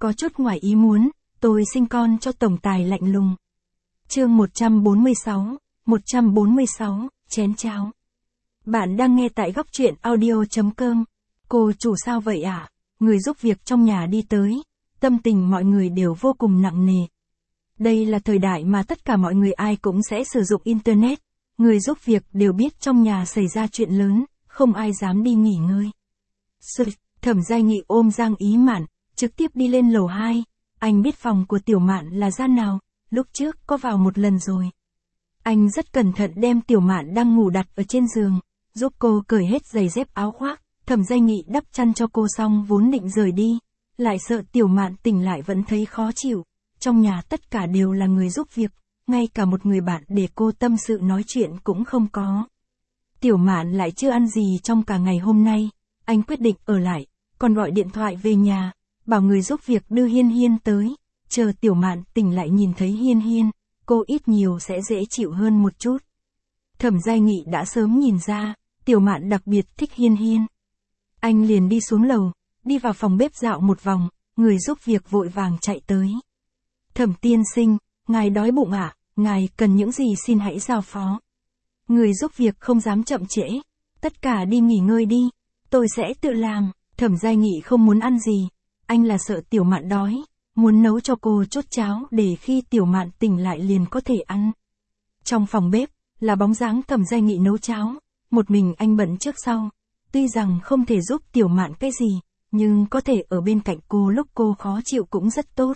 có chút ngoài ý muốn, tôi sinh con cho tổng tài lạnh lùng. Chương 146, chén cháo. Bạn đang nghe tại góc truyện audio.com. Cô chủ sao vậy ạ? Người giúp việc trong nhà đi tới, tâm tình mọi người đều vô cùng nặng nề. Đây là thời đại mà tất cả mọi người ai cũng sẽ sử dụng Internet. Người giúp việc đều biết trong nhà xảy ra chuyện lớn, không ai dám đi nghỉ ngơi. Thẩm Giai Nghị ôm Giang Ý Mạn, trực tiếp đi lên lầu 2. Anh biết phòng của Tiểu Mạn là gian nào, lúc trước có vào một lần rồi. Anh rất cẩn thận đem Tiểu Mạn đang ngủ đặt ở trên giường, giúp cô cởi hết giày dép áo khoác. Thẩm Giai Nghị đắp chăn cho cô xong vốn định rời đi, lại sợ Tiểu Mạn tỉnh lại vẫn thấy khó chịu. Trong nhà tất cả đều là người giúp việc, ngay cả một người bạn để cô tâm sự nói chuyện cũng không có. Tiểu Mạn lại chưa ăn gì trong cả ngày hôm nay, anh quyết định ở lại, còn gọi điện thoại về nhà, bảo người giúp việc đưa Hiên Hiên tới, chờ Tiểu Mạn tỉnh lại nhìn thấy Hiên Hiên, cô ít nhiều sẽ dễ chịu hơn một chút. Thẩm Giai Nghị đã sớm nhìn ra, Tiểu Mạn đặc biệt thích Hiên Hiên. Anh liền đi xuống lầu, đi vào phòng bếp dạo một vòng, người giúp việc vội vàng chạy tới. Thẩm tiên sinh, ngài đói bụng ạ, ngài cần những gì xin hãy giao phó. Người giúp việc không dám chậm trễ, tất cả đi nghỉ ngơi đi, tôi sẽ tự làm. Thẩm Giai Nghị không muốn ăn gì, anh là sợ Tiểu Mạn đói, muốn nấu cho cô chút cháo để khi Tiểu Mạn tỉnh lại liền có thể ăn. Trong phòng bếp, là bóng dáng Thẩm Giai Nghị nấu cháo, một mình anh bận trước sau, tuy rằng không thể giúp Tiểu Mạn cái gì, nhưng có thể ở bên cạnh cô lúc cô khó chịu cũng rất tốt.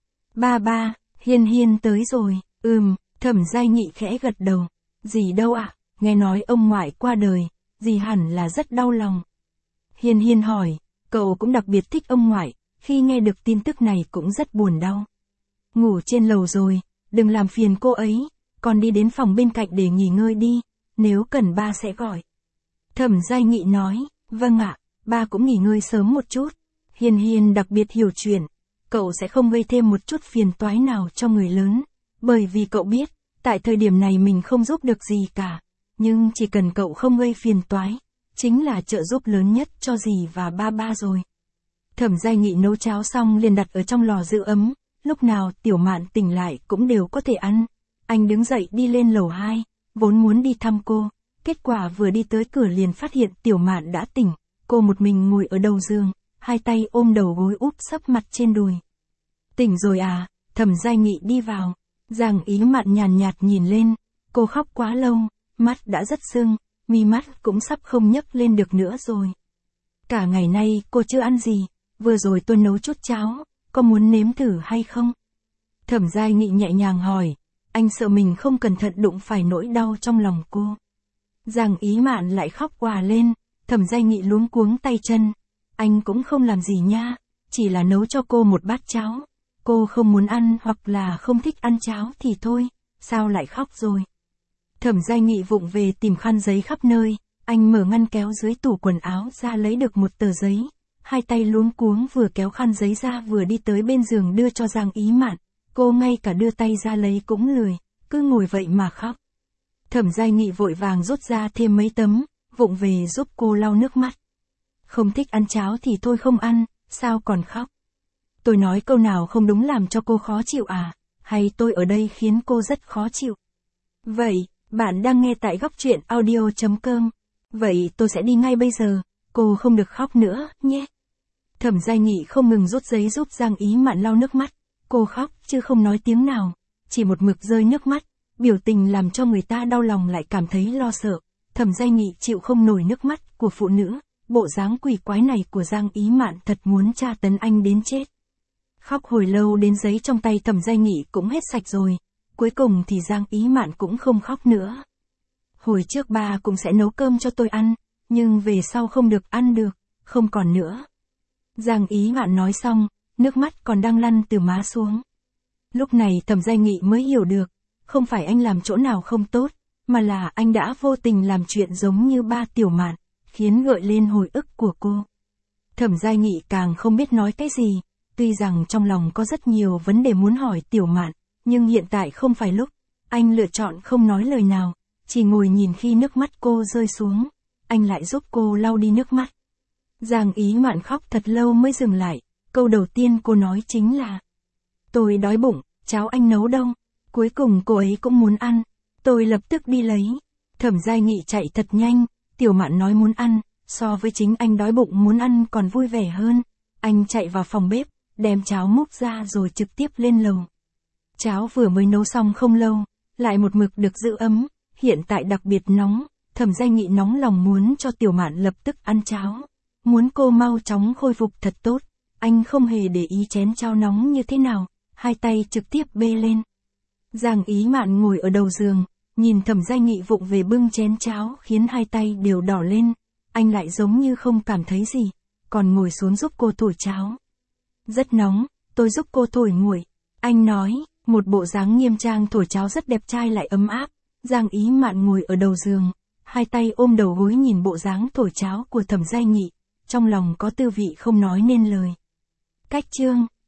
Ba, Hiên Hiên tới rồi, Thẩm Giai Nghị khẽ gật đầu. Dì đâu ạ? Nghe nói ông ngoại qua đời, dì hẳn là rất đau lòng. Hiên Hiên hỏi, cậu cũng đặc biệt thích ông ngoại, khi nghe được tin tức này cũng rất buồn đau. Ngủ trên lầu rồi, đừng làm phiền cô ấy, con đi đến phòng bên cạnh để nghỉ ngơi đi, nếu cần ba sẽ gọi. Thẩm Giai Nghị nói, vâng ạ, ba cũng nghỉ ngơi sớm một chút. Hiên Hiên đặc biệt hiểu chuyện, cậu sẽ không gây thêm một chút phiền toái nào cho người lớn, bởi vì cậu biết, tại thời điểm này mình không giúp được gì cả, nhưng chỉ cần cậu không gây phiền toái, chính là trợ giúp lớn nhất cho dì và ba rồi. Thẩm Giai Nghị nấu cháo xong liền đặt ở trong lò giữ ấm, lúc nào Tiểu Mạn tỉnh lại cũng đều có thể ăn. Anh đứng dậy đi lên lầu 2, vốn muốn đi thăm cô, kết quả vừa đi tới cửa liền phát hiện Tiểu Mạn đã tỉnh, cô một mình ngồi ở đầu giường, hai tay ôm đầu gối úp sấp mặt trên đùi. Tỉnh rồi à? Thẩm Giai Nghị đi vào, Giang Ý Mạn nhàn nhạt nhìn lên, cô khóc quá lâu, mắt đã rất sưng, mi mắt cũng sắp không nhấc lên được nữa rồi. Cả ngày nay cô chưa ăn gì, vừa rồi tôi nấu chút cháo, có muốn nếm thử hay không? Thẩm Giai Nghị nhẹ nhàng hỏi, anh sợ mình không cẩn thận đụng phải nỗi đau trong lòng cô. Giang Ý Mạn lại khóc òa lên, Thẩm Giai Nghị luống cuống tay chân, anh cũng không làm gì nha, chỉ là nấu cho cô một bát cháo. Cô không muốn ăn hoặc là không thích ăn cháo thì thôi, sao lại khóc rồi? Thẩm Giai Nghị vụng về tìm khăn giấy khắp nơi, anh mở ngăn kéo dưới tủ quần áo ra lấy được một tờ giấy, hai tay luống cuống vừa kéo khăn giấy ra vừa đi tới bên giường đưa cho Giang Ý Mạn, cô ngay cả đưa tay ra lấy cũng lười, cứ ngồi vậy mà khóc. Thẩm Giai Nghị vội vàng rút ra thêm mấy tấm, vụng về giúp cô lau nước mắt. Không thích ăn cháo thì thôi không ăn, sao còn khóc? Tôi nói câu nào không đúng làm cho cô khó chịu à, hay tôi ở đây khiến cô rất khó chịu? Vậy, bạn đang nghe tại góc truyện audio.com. Vậy tôi sẽ đi ngay bây giờ, cô không được khóc nữa, nhé. Thẩm Giai Nghị không ngừng rút giấy giúp Giang Ý Mạn lau nước mắt, cô khóc chứ không nói tiếng nào, chỉ một mực rơi nước mắt, biểu tình làm cho người ta đau lòng lại cảm thấy lo sợ. Thẩm Giai Nghị chịu không nổi nước mắt của phụ nữ, bộ dáng quỷ quái này của Giang Ý Mạn thật muốn tra tấn anh đến chết. Khóc hồi lâu đến giấy trong tay Thẩm Giai Nghị cũng hết sạch rồi, cuối cùng thì Giang Ý Mạn cũng không khóc nữa. Hồi trước ba cũng sẽ nấu cơm cho tôi ăn, nhưng về sau không được ăn được, không còn nữa. Giang Ý Mạn nói xong, nước mắt còn đang lăn từ má xuống. Lúc này Thẩm Giai Nghị mới hiểu được, không phải anh làm chỗ nào không tốt, mà là anh đã vô tình làm chuyện giống như ba Tiểu Mạn, khiến gợi lên hồi ức của cô. Thẩm Giai Nghị càng không biết nói cái gì, tuy rằng trong lòng có rất nhiều vấn đề muốn hỏi Tiểu Mạn, nhưng hiện tại không phải lúc, anh lựa chọn không nói lời nào, chỉ ngồi nhìn khi nước mắt cô rơi xuống, anh lại giúp cô lau đi nước mắt. Giang Ý Mạn khóc thật lâu mới dừng lại, Câu đầu tiên cô nói chính là: tôi đói bụng, cháo anh nấu đâu? Cuối cùng cô ấy cũng muốn ăn. Tôi lập tức đi lấy. Thẩm Giai Nghị chạy thật nhanh, Tiểu Mạn nói muốn ăn, so với chính anh đói bụng muốn ăn còn vui vẻ hơn. Anh chạy vào phòng bếp, đem cháo múc ra rồi trực tiếp lên lầu. Cháo vừa mới nấu xong không lâu, lại một mực được giữ ấm, hiện tại đặc biệt nóng. Thẩm Giai Nghị nóng lòng muốn cho Tiểu Mạn lập tức ăn cháo, muốn cô mau chóng khôi phục thật tốt. Anh không hề để ý chén cháo nóng như thế nào, hai tay trực tiếp bê lên. Giang Ý Mạn ngồi ở đầu giường, nhìn Thẩm Giai Nghị vụng về bưng chén cháo khiến hai tay đều đỏ lên. Anh lại giống như không cảm thấy gì, còn ngồi xuống giúp cô thổi cháo. Rất nóng, tôi giúp cô thổi nguội. Anh nói, một bộ dáng nghiêm trang thổi cháo rất đẹp trai lại ấm áp. Giang Ý Mạn ngồi ở đầu giường, hai tay ôm đầu gối nhìn bộ dáng thổi cháo của Thẩm Giai Nghị, trong lòng có tư vị không nói nên lời. Cách chương